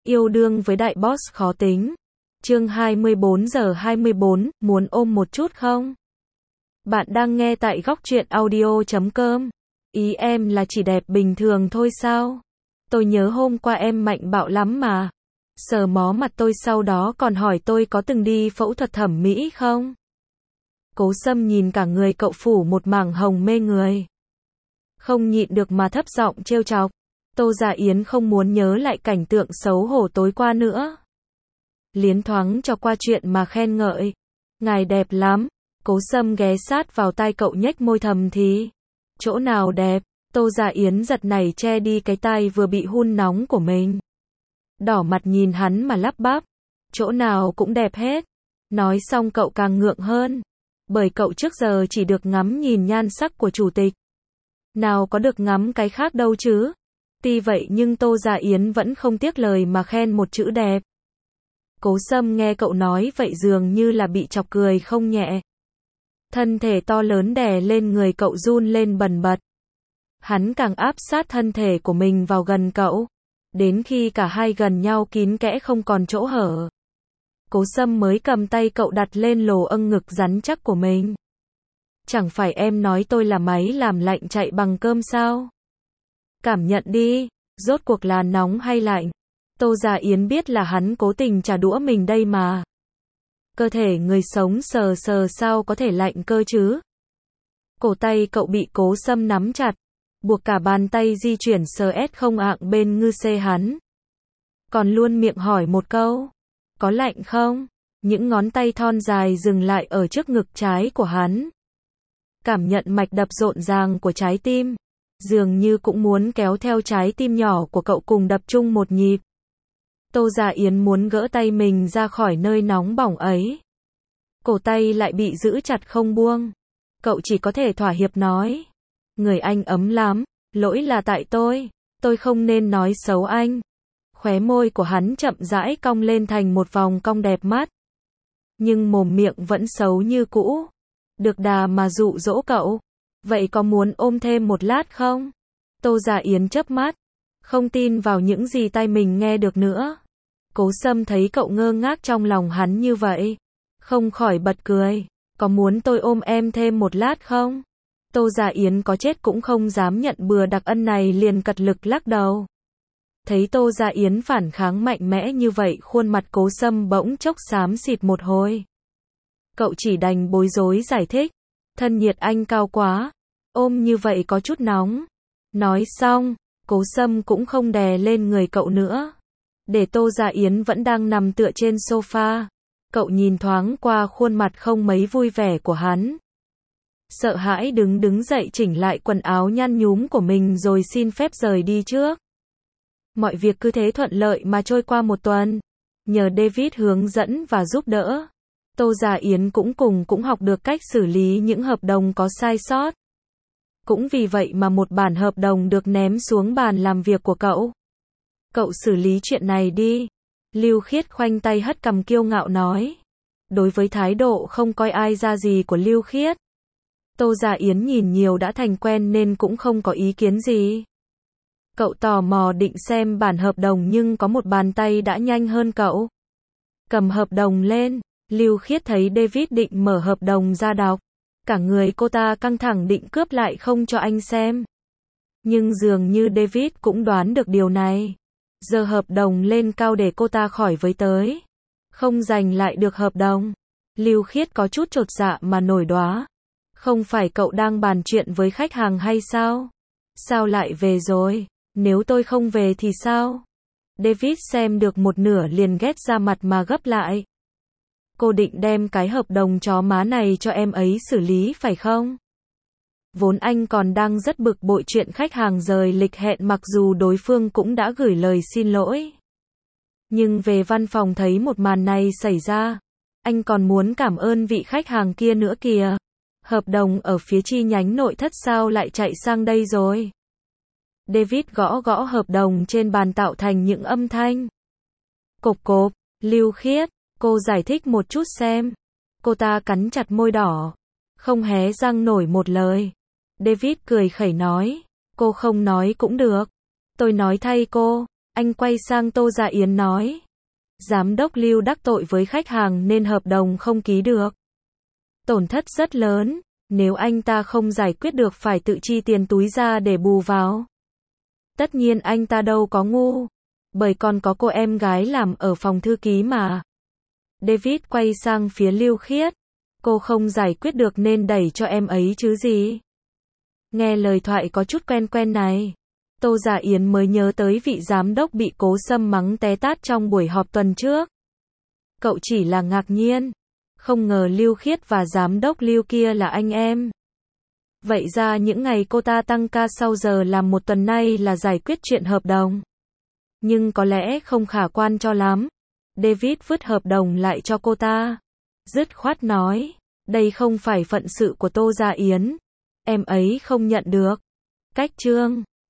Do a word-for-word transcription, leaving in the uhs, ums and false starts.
Yêu đương với đại boss khó tính. Chương hai mươi bốn giờ hai mươi bốn, muốn ôm một chút không? Bạn đang nghe tại góc truyện audio chấm com. Ý em là chỉ đẹp bình thường thôi sao? Tôi nhớ hôm qua em mạnh bạo lắm mà. Sờ mó mặt tôi sau đó còn hỏi tôi có từng đi phẫu thuật thẩm mỹ không? Cố Sâm nhìn cả người cậu phủ một mảng hồng mê người. Không nhịn được mà thấp giọng trêu chọc. Tô Dạ Yến không muốn nhớ lại cảnh tượng xấu hổ tối qua nữa. Liến thoáng cho qua chuyện mà khen ngợi. Ngài đẹp lắm. Cố Sâm ghé sát vào tai cậu nhếch môi thầm thì. Chỗ nào đẹp? Tô Dạ Yến giật nảy che đi cái tai vừa bị hun nóng của mình. Đỏ mặt nhìn hắn mà lắp bắp. Chỗ nào cũng đẹp hết. Nói xong cậu càng ngượng hơn. Bởi cậu trước giờ chỉ được ngắm nhìn nhan sắc của chủ tịch. Nào có được ngắm cái khác đâu chứ. Tuy vậy nhưng Tô Dạ Yến vẫn không tiếc lời mà khen một chữ đẹp. Cố Sâm nghe cậu nói vậy dường như là bị chọc cười không nhẹ. Thân thể to lớn đè lên người cậu run lên bần bật. Hắn càng áp sát thân thể của mình vào gần cậu. Đến khi cả hai gần nhau kín kẽ không còn chỗ hở. Cố Sâm mới cầm tay cậu đặt lên lồ âng ngực rắn chắc của mình. Chẳng phải em nói tôi là máy làm lạnh chạy bằng cơm sao? Cảm nhận đi, rốt cuộc là nóng hay lạnh? Tô Dạ Yến biết là hắn cố tình trả đũa mình đây mà. Cơ thể người sống sờ sờ sao có thể lạnh cơ chứ? Cổ tay cậu bị Cố Sâm nắm chặt, buộc cả bàn tay di chuyển sờ ét không ạng bên ngư xê hắn. Còn luôn miệng hỏi một câu, có lạnh không? Những ngón tay thon dài dừng lại ở trước ngực trái của hắn. Cảm nhận mạch đập rộn ràng của trái tim. Dường như cũng muốn kéo theo trái tim nhỏ của cậu cùng đập chung một nhịp. Tô Dạ Yến muốn gỡ tay mình ra khỏi nơi nóng bỏng ấy. Cổ tay lại bị giữ chặt không buông. Cậu chỉ có thể thỏa hiệp nói. Người anh ấm lắm, lỗi là tại tôi. Tôi không nên nói xấu anh. Khóe môi của hắn chậm rãi cong lên thành một vòng cong đẹp mắt. Nhưng mồm miệng vẫn xấu như cũ. Được đà mà dụ dỗ cậu. Vậy có muốn ôm thêm một lát không? Tô Dạ Yến chớp mắt. Không tin vào những gì tai mình nghe được nữa. Cố Sâm thấy cậu ngơ ngác trong lòng hắn như vậy. Không khỏi bật cười. Có muốn tôi ôm em thêm một lát không? Tô Dạ Yến có chết cũng không dám nhận bừa đặc ân này liền cật lực lắc đầu. Thấy Tô Dạ Yến phản kháng mạnh mẽ như vậy khuôn mặt Cố Sâm bỗng chốc xám xịt một hồi. Cậu chỉ đành bối rối giải thích. Thân nhiệt anh cao quá. Ôm như vậy có chút nóng. Nói xong, Cố Sâm cũng không đè lên người cậu nữa. Để Tô Dạ Yến vẫn đang nằm tựa trên sofa. Cậu nhìn thoáng qua khuôn mặt không mấy vui vẻ của hắn. Sợ hãi đứng đứng dậy chỉnh lại quần áo nhăn nhúm của mình rồi xin phép rời đi trước. Mọi việc cứ thế thuận lợi mà trôi qua một tuần. Nhờ David hướng dẫn và giúp đỡ. Tô Dạ Yến cũng cùng cũng học được cách xử lý những hợp đồng có sai sót. Cũng vì vậy mà một bản hợp đồng được ném xuống bàn làm việc của cậu. Cậu xử lý chuyện này đi. Lưu Khiết khoanh tay hất cằm kiêu ngạo nói. Đối với thái độ không coi ai ra gì của Lưu Khiết, Tô Dạ Yến nhìn nhiều đã thành quen nên cũng không có ý kiến gì. Cậu tò mò định xem bản hợp đồng nhưng có một bàn tay đã nhanh hơn cậu. Cầm hợp đồng lên. Lưu Khiết thấy David định mở hợp đồng ra đọc. Cả người cô ta căng thẳng định cướp lại không cho anh xem. Nhưng dường như David cũng đoán được điều này. Giờ hợp đồng lên cao để cô ta khỏi với tới. Không giành lại được hợp đồng. Lưu Khiết có chút chột dạ mà nổi đoá. Không phải cậu đang bàn chuyện với khách hàng hay sao? Sao lại về rồi? Nếu tôi không về thì sao? David xem được một nửa liền ghét ra mặt mà gấp lại. Cô định đem cái hợp đồng chó má này cho em ấy xử lý phải không? Vốn anh còn đang rất bực bội chuyện khách hàng rời lịch hẹn mặc dù đối phương cũng đã gửi lời xin lỗi. Nhưng về văn phòng thấy một màn này xảy ra. Anh còn muốn cảm ơn vị khách hàng kia nữa kìa. Hợp đồng ở phía chi nhánh nội thất sao lại chạy sang đây rồi? David gõ gõ hợp đồng trên bàn tạo thành những âm thanh. Cộp cộp, Lưu Khiết. Cô giải thích một chút xem. Cô ta cắn chặt môi đỏ. Không hé răng nổi một lời. David cười khẩy nói. Cô không nói cũng được. Tôi nói thay cô. Anh quay sang Tô Dạ Yến nói. Giám đốc Lưu đắc tội với khách hàng nên hợp đồng không ký được. Tổn thất rất lớn, nếu anh ta không giải quyết được phải tự chi tiền túi ra để bù vào. Tất nhiên anh ta đâu có ngu, bởi còn có cô em gái làm ở phòng thư ký mà. David quay sang phía Lưu Khiết. Cô không giải quyết được nên đẩy cho em ấy chứ gì. Nghe lời thoại có chút quen quen này, Tô Dạ Yến mới nhớ tới vị giám đốc bị Cố Sâm mắng té tát trong buổi họp tuần trước. Cậu chỉ là ngạc nhiên, không ngờ Lưu Khiết và giám đốc Lưu kia là anh em. Vậy ra những ngày cô ta tăng ca sau giờ làm một tuần nay là giải quyết chuyện hợp đồng. Nhưng có lẽ không khả quan cho lắm. David vứt hợp đồng lại cho cô ta. Dứt khoát nói, đây không phải phận sự của Tô Dạ Yến. Em ấy không nhận được. Cách chương